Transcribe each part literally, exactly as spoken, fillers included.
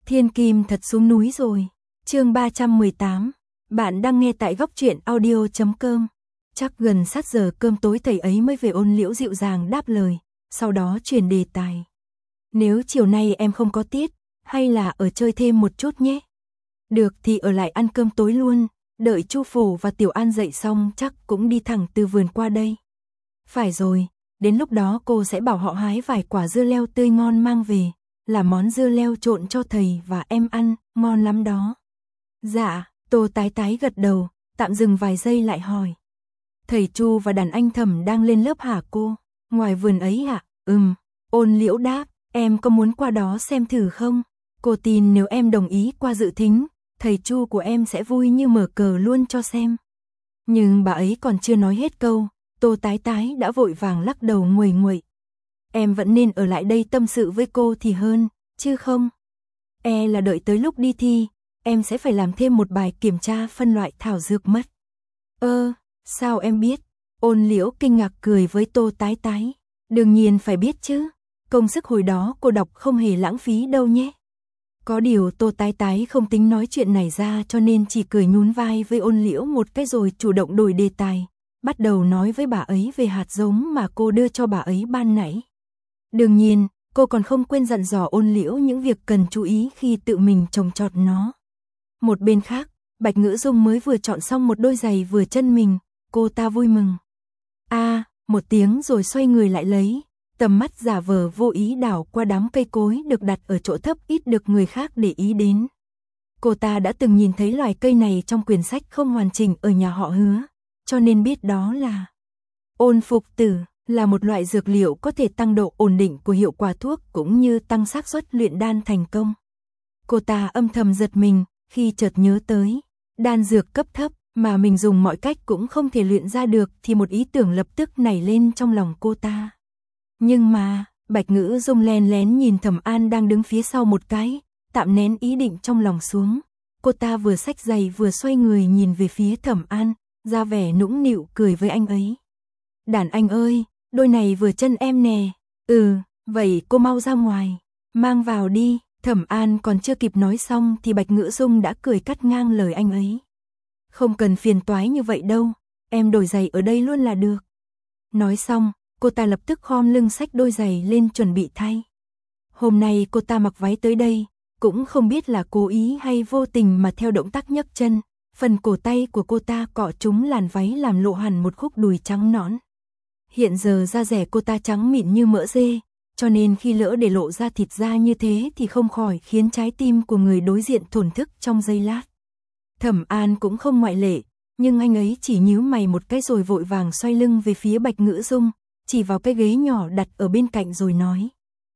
Thiên Kim thật xuống núi rồi. Chương ba trăm mười tám. Bạn đang nghe tại góc truyện audio chấm com. Chắc gần sát giờ cơm tối thầy ấy mới về. Ôn Liễu dịu dàng đáp lời, sau đó chuyển đề tài. Nếu chiều nay em không có tiết, hay là ở chơi thêm một chút nhé. Được thì ở lại ăn cơm tối luôn, đợi Chu Phổ và Tiểu An dậy xong chắc cũng đi thẳng từ vườn qua đây. Phải rồi, đến lúc đó cô sẽ bảo họ hái vài quả dưa leo tươi ngon mang về, làm món dưa leo trộn cho thầy và em ăn, ngon lắm đó. Dạ, Tô Tái Tái gật đầu, tạm dừng vài giây lại hỏi. Thầy Chu và đàn anh Thẩm đang lên lớp hả cô? Ngoài vườn ấy hả? Ừm, Ôn Liễu đáp, em có muốn qua đó xem thử không? Cô tin nếu em đồng ý qua dự thính, thầy Chu của em sẽ vui như mở cờ luôn cho xem. Nhưng bà ấy còn chưa nói hết câu, Tô Tái Tái đã vội vàng lắc đầu nguầy nguậy. Em vẫn nên ở lại đây tâm sự với cô thì hơn, chứ không. E là đợi tới lúc đi thi, em sẽ phải làm thêm một bài kiểm tra phân loại thảo dược mất. Ơ, sao em biết? Ôn Liễu kinh ngạc cười với Tô Tái Tái. Đương nhiên phải biết chứ, công sức hồi đó cô đọc không hề lãng phí đâu nhé. Có điều Tô Tái Tái không tính nói chuyện này ra cho nên chỉ cười nhún vai với Ôn Liễu một cái rồi chủ động đổi đề tài, bắt đầu nói với bà ấy về hạt giống mà cô đưa cho bà ấy ban nãy. Đương nhiên, cô còn không quên dặn dò Ôn Liễu những việc cần chú ý khi tự mình trồng trọt nó. Một bên khác, Bạch Ngữ Dung mới vừa chọn xong một đôi giày vừa chân mình, cô ta vui mừng. A, à, một tiếng rồi xoay người lại lấy, tầm mắt giả vờ vô ý đảo qua đám cây cối được đặt ở chỗ thấp ít được người khác để ý đến. Cô ta đã từng nhìn thấy loài cây này trong quyển sách không hoàn chỉnh ở nhà họ Hứa, cho nên biết đó là Ôn Phục Tử, là một loại dược liệu có thể tăng độ ổn định của hiệu quả thuốc cũng như tăng xác suất luyện đan thành công. Cô ta âm thầm giật mình khi chợt nhớ tới, đan dược cấp thấp mà mình dùng mọi cách cũng không thể luyện ra được thì một ý tưởng lập tức nảy lên trong lòng cô ta. Nhưng mà, Bạch Ngữ Dung lén lén nhìn Thẩm An đang đứng phía sau một cái, tạm nén ý định trong lòng xuống. Cô ta vừa xách giày vừa xoay người nhìn về phía Thẩm An, ra vẻ nũng nịu cười với anh ấy. Đàn anh ơi, đôi này vừa chân em nè. Ừ, vậy cô mau ra ngoài, mang vào đi. Thẩm An còn chưa kịp nói xong thì Bạch Ngữ Dung đã cười cắt ngang lời anh ấy. Không cần phiền toái như vậy đâu, em đổi giày ở đây luôn là được. Nói xong, cô ta lập tức khom lưng xách đôi giày lên chuẩn bị thay. Hôm nay cô ta mặc váy tới đây, cũng không biết là cố ý hay vô tình mà theo động tác nhấc chân, phần cổ tay của cô ta cọ trúng làn váy làm lộ hẳn một khúc đùi trắng nõn. Hiện giờ da dẻ cô ta trắng mịn như mỡ dê, cho nên khi lỡ để lộ ra thịt da như thế thì không khỏi khiến trái tim của người đối diện thổn thức trong giây lát. Thẩm An cũng không ngoại lệ, nhưng anh ấy chỉ nhíu mày một cái rồi vội vàng xoay lưng về phía Bạch Ngữ Dung, chỉ vào cái ghế nhỏ đặt ở bên cạnh rồi nói.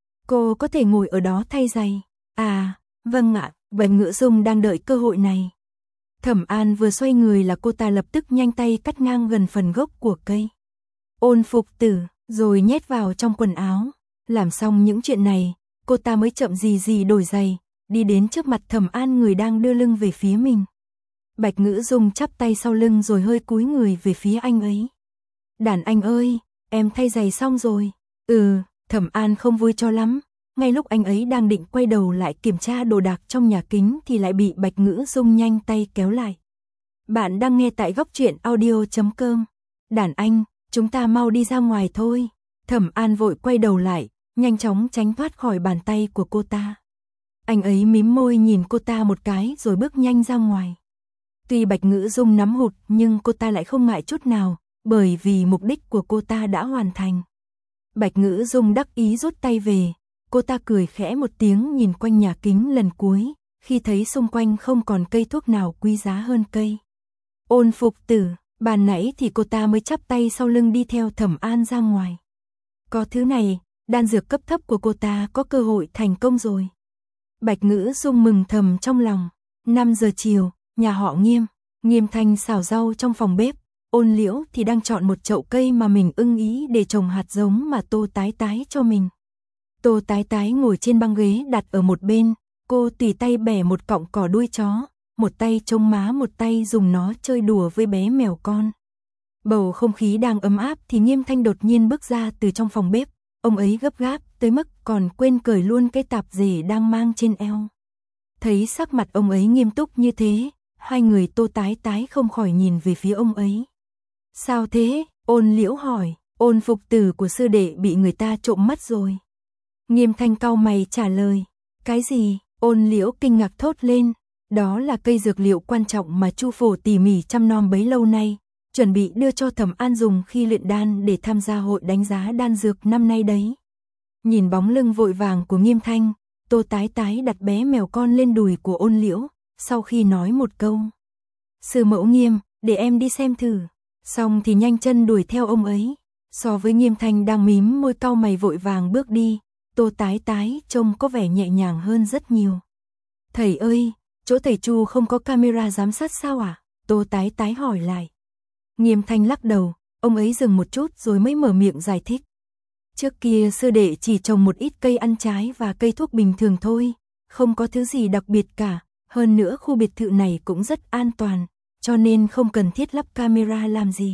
Cô có thể ngồi ở đó thay giày. À, vâng ạ, Bạch Ngữ Dung đang đợi cơ hội này. Thẩm An vừa xoay người là cô ta lập tức nhanh tay cắt ngang gần phần gốc của cây. Ôn Phục Tử, rồi nhét vào trong quần áo. Làm xong những chuyện này, cô ta mới chậm gì gì đổi giày, đi đến trước mặt Thẩm An người đang đưa lưng về phía mình. Bạch Ngữ Dung chắp tay sau lưng rồi hơi cúi người về phía anh ấy. Đàn anh ơi, em thay giày xong rồi. Ừ, Thẩm An không vui cho lắm. Ngay lúc anh ấy đang định quay đầu lại kiểm tra đồ đạc trong nhà kính thì lại bị Bạch Ngữ Dung nhanh tay kéo lại. Bạn đang nghe tại góc truyện audio chấm com. Đàn anh, chúng ta mau đi ra ngoài thôi. Thẩm An vội quay đầu lại, nhanh chóng tránh thoát khỏi bàn tay của cô ta. Anh ấy mím môi nhìn cô ta một cái rồi bước nhanh ra ngoài. Tuy Bạch Ngữ Dung nắm hụt nhưng cô ta lại không ngại chút nào, bởi vì mục đích của cô ta đã hoàn thành. Bạch Ngữ Dung đắc ý rút tay về, cô ta cười khẽ một tiếng nhìn quanh nhà kính lần cuối, khi thấy xung quanh không còn cây thuốc nào quý giá hơn cây. Ôn Phục Tử, ban nãy thì cô ta mới chắp tay sau lưng đi theo Thẩm An ra ngoài. Có thứ này, đan dược cấp thấp của cô ta có cơ hội thành công rồi. Bạch Ngữ Dung mừng thầm trong lòng. năm giờ chiều, nhà họ Nghiêm, Nghiêm Thanh xào rau trong phòng bếp, Ôn Liễu thì đang chọn một chậu cây mà mình ưng ý để trồng hạt giống mà Tô Tái Tái cho mình. Tô Tái Tái ngồi trên băng ghế đặt ở một bên, cô tùy tay bẻ một cọng cỏ đuôi chó, một tay trông má một tay dùng nó chơi đùa với bé mèo con. Bầu không khí đang ấm áp thì Nghiêm Thanh đột nhiên bước ra từ trong phòng bếp, ông ấy gấp gáp tới mức còn quên cởi luôn cái tạp dề đang mang trên eo. Thấy sắc mặt ông ấy nghiêm túc như thế, hai người Tô Tái Tái không khỏi nhìn về phía ông ấy. Sao thế? Ôn Liễu hỏi, ôn phục tử của sư đệ bị người ta trộm mất rồi. Nghiêm Thanh cau mày trả lời, cái gì? Ôn Liễu kinh ngạc thốt lên, đó là cây dược liệu quan trọng mà Chu Phổ tỉ mỉ chăm nom bấy lâu nay, chuẩn bị đưa cho Thẩm An dùng khi luyện đan để tham gia hội đánh giá đan dược năm nay đấy. Nhìn bóng lưng vội vàng của Nghiêm Thanh, Tô Tái Tái đặt bé mèo con lên đùi của Ôn Liễu, sau khi nói một câu. Sư mẫu Nghiêm, để em đi xem thử. Xong thì nhanh chân đuổi theo ông ấy. So với Nghiêm Thanh đang mím môi cau mày vội vàng bước đi, Tô Tái Tái trông có vẻ nhẹ nhàng hơn rất nhiều. Thầy ơi, chỗ thầy Chu không có camera giám sát sao à? Tô Tái Tái hỏi lại. Nghiêm Thanh lắc đầu, ông ấy dừng một chút rồi mới mở miệng giải thích. Trước kia sư đệ chỉ trồng một ít cây ăn trái và cây thuốc bình thường thôi, không có thứ gì đặc biệt cả, hơn nữa khu biệt thự này cũng rất an toàn, cho nên không cần thiết lắp camera làm gì.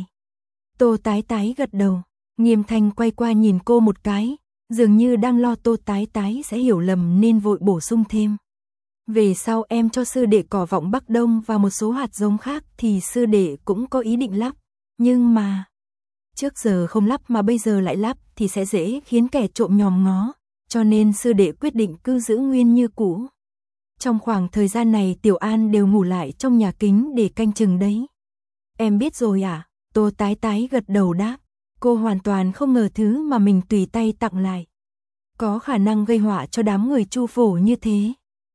Tô Tái Tái gật đầu, Nghiêm Thanh quay qua nhìn cô một cái, dường như đang lo Tô Tái Tái sẽ hiểu lầm nên vội bổ sung thêm. Về sau em cho sư đệ cỏ vọng Bắc Đông và một số hạt giống khác thì sư đệ cũng có ý định lắp, nhưng mà trước giờ không lắp mà bây giờ lại lắp thì sẽ dễ khiến kẻ trộm nhòm ngó, cho nên sư đệ quyết định cứ giữ nguyên như cũ. Trong khoảng thời gian này Tiểu An đều ngủ lại trong nhà kính để canh chừng đấy. Em biết rồi à? Tô Tái Tái gật đầu đáp. Cô hoàn toàn không ngờ thứ mà mình tùy tay tặng lại có khả năng gây họa cho đám người Chu Phổ như thế.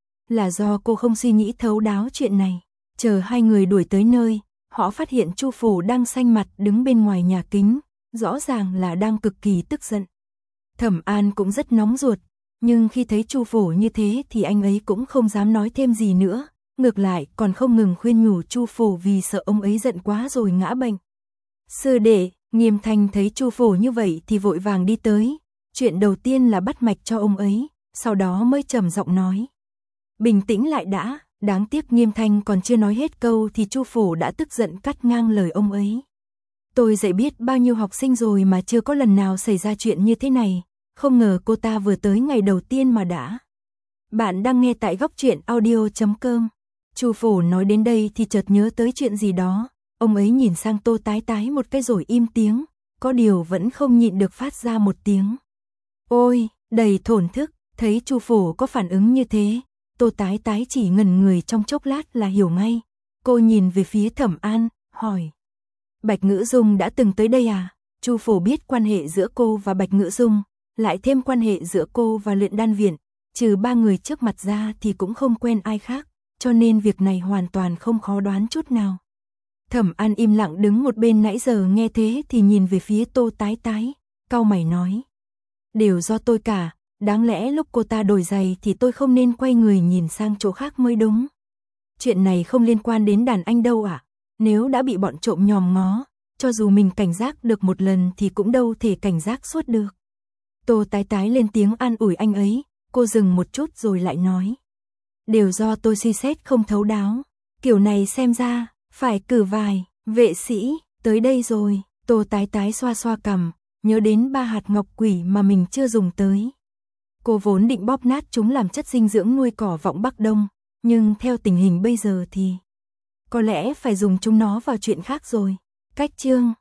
Là do cô không suy nghĩ thấu đáo chuyện này. Chờ hai người đuổi tới nơi, họ phát hiện Chu Phổ đang xanh mặt đứng bên ngoài nhà kính, rõ ràng là đang cực kỳ tức giận. Thẩm An cũng rất nóng ruột, nhưng khi thấy Chu Phổ như thế thì anh ấy cũng không dám nói thêm gì nữa, ngược lại còn không ngừng khuyên nhủ Chu Phổ vì sợ ông ấy giận quá rồi ngã bệnh. Sư đệ, Nghiêm Thanh thấy Chu Phổ như vậy thì vội vàng đi tới, chuyện đầu tiên là bắt mạch cho ông ấy, sau đó mới trầm giọng nói. Bình tĩnh lại đã, đáng tiếc Nghiêm Thanh còn chưa nói hết câu thì Chu Phổ đã tức giận cắt ngang lời ông ấy. Tôi dạy biết bao nhiêu học sinh rồi mà chưa có lần nào xảy ra chuyện như thế này, không ngờ cô ta vừa tới ngày đầu tiên mà đã. Bạn đang nghe tại góc truyện audio chấm com. Chu Phổ nói đến đây thì chợt nhớ tới chuyện gì đó, ông ấy nhìn sang Tô Tái Tái một cái rồi im tiếng, có điều vẫn không nhịn được phát ra một tiếng. Ôi, đầy thổn thức, thấy Chu Phổ có phản ứng như thế, Tô Tái Tái chỉ ngẩn người trong chốc lát là hiểu ngay. Cô nhìn về phía Thẩm An, hỏi. Bạch Ngữ Dung đã từng tới đây à? Chu Phổ biết quan hệ giữa cô và Bạch Ngữ Dung, lại thêm quan hệ giữa cô và Luyện Đan Viện, trừ ba người trước mặt ra thì cũng không quen ai khác, cho nên việc này hoàn toàn không khó đoán chút nào. Thẩm An im lặng đứng một bên nãy giờ nghe thế thì nhìn về phía Tô Tái Tái, cau mày nói. Đều do tôi cả, đáng lẽ lúc cô ta đổi giày thì tôi không nên quay người nhìn sang chỗ khác mới đúng. Chuyện này không liên quan đến đàn anh đâu ạ, à? Nếu đã bị bọn trộm nhòm ngó, cho dù mình cảnh giác được một lần thì cũng đâu thể cảnh giác suốt được. Tô Tái Tái lên tiếng an ủi anh ấy, cô dừng một chút rồi lại nói. Đều do tôi suy xét không thấu đáo, kiểu này xem ra, phải cử vài, vệ sĩ, tới đây rồi. Tô Tái Tái xoa xoa cằm, nhớ đến ba hạt ngọc quỷ mà mình chưa dùng tới. Cô vốn định bóp nát chúng làm chất dinh dưỡng nuôi cỏ vọng Bắc Đông, nhưng theo tình hình bây giờ thì có lẽ phải dùng chúng nó vào chuyện khác rồi. Cách chương